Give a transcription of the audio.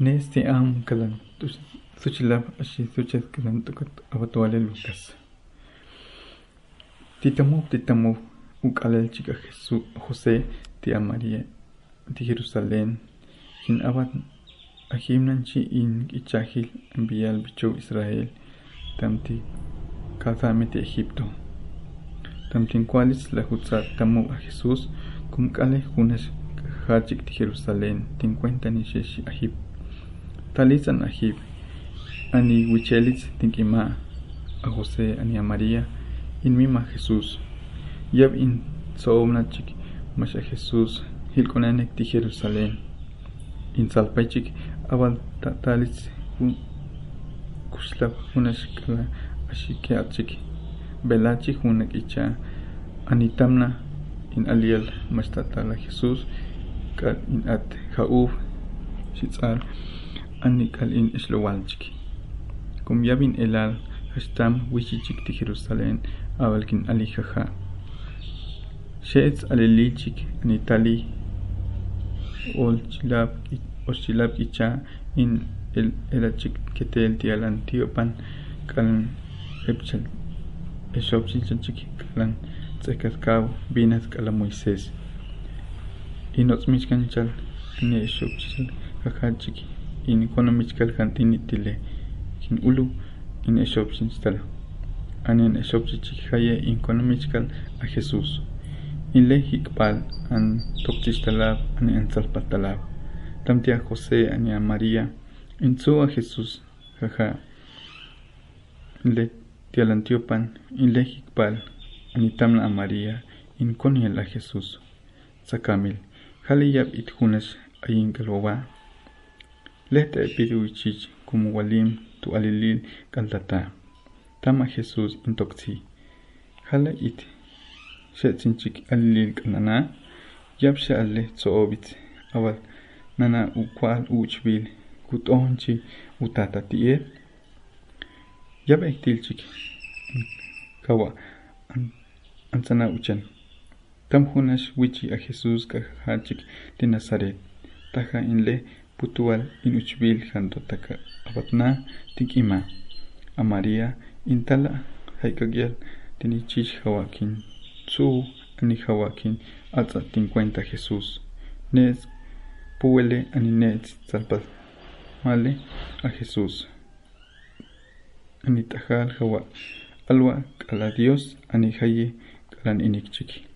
Neste kalan suchilab ashi suchet kalan tukat abatuale Lucas. Titamu ukalel chica Jesús José tía María de Jerusalén. Hin abad ahimnanchi in ichahil envial bicho Israel tamti kazamete Egipto. Tamtin cualis la hutzat tamu a Jesús cum kale junes hachik de Jerusalén 50 nisheshi ahib. Talizan ahib ani wichelis tinkima a José ani a María in mima Jesús. Yab in soomnachik masha Jesús hilkonanek de Jerusalén. In salpachik abal talis kuslab hunas kala ashikeachik belachik hunak icha anitamna in aliel mastatala Jesús kal in at jauf shitzal anikal in islowalchik kum yabin elal hastam wichichik de Jerusalén abalkin alijaja sheetz alelichik anitali olchilab icha in el elachik ketel tialan tiopan kalan epchal eshopchik kalan tsekatkaw binas kala Moisés inotzmichkanchal ni eshopchil kakachik in konomichkal kantinitile kin ulu in eshopchinchtal anen eshopchik haye in konomichkal a Jesús in lehikpal an tokchishtalab an salpatalab tamtia José ani a María in su a Jesús jaja le tialantiopan in lehikpal anitamna a María in koniel a Jesús sakamil haliyab ithunes ayin galwa leta epiduichich como walim tu alilil kaldata tama Jesús in toksi hala it shetsinchik alilil kanana yabsha alle zoobit awal nana ukwal uchbil kutonchi utata tie yab ektilchik kawa ansana uchan tam hunas wichi a Jesús kahachik de Nazaret taja inle putual in uchbil jantotaka abatna tikima a María intala haikagyal tinichich hawakin su ani hawakin alza 50 Jesús nes puele ani nes salpas male a Jesús ani tajal hawa alwa kala Dios ani haye kalan inikchiki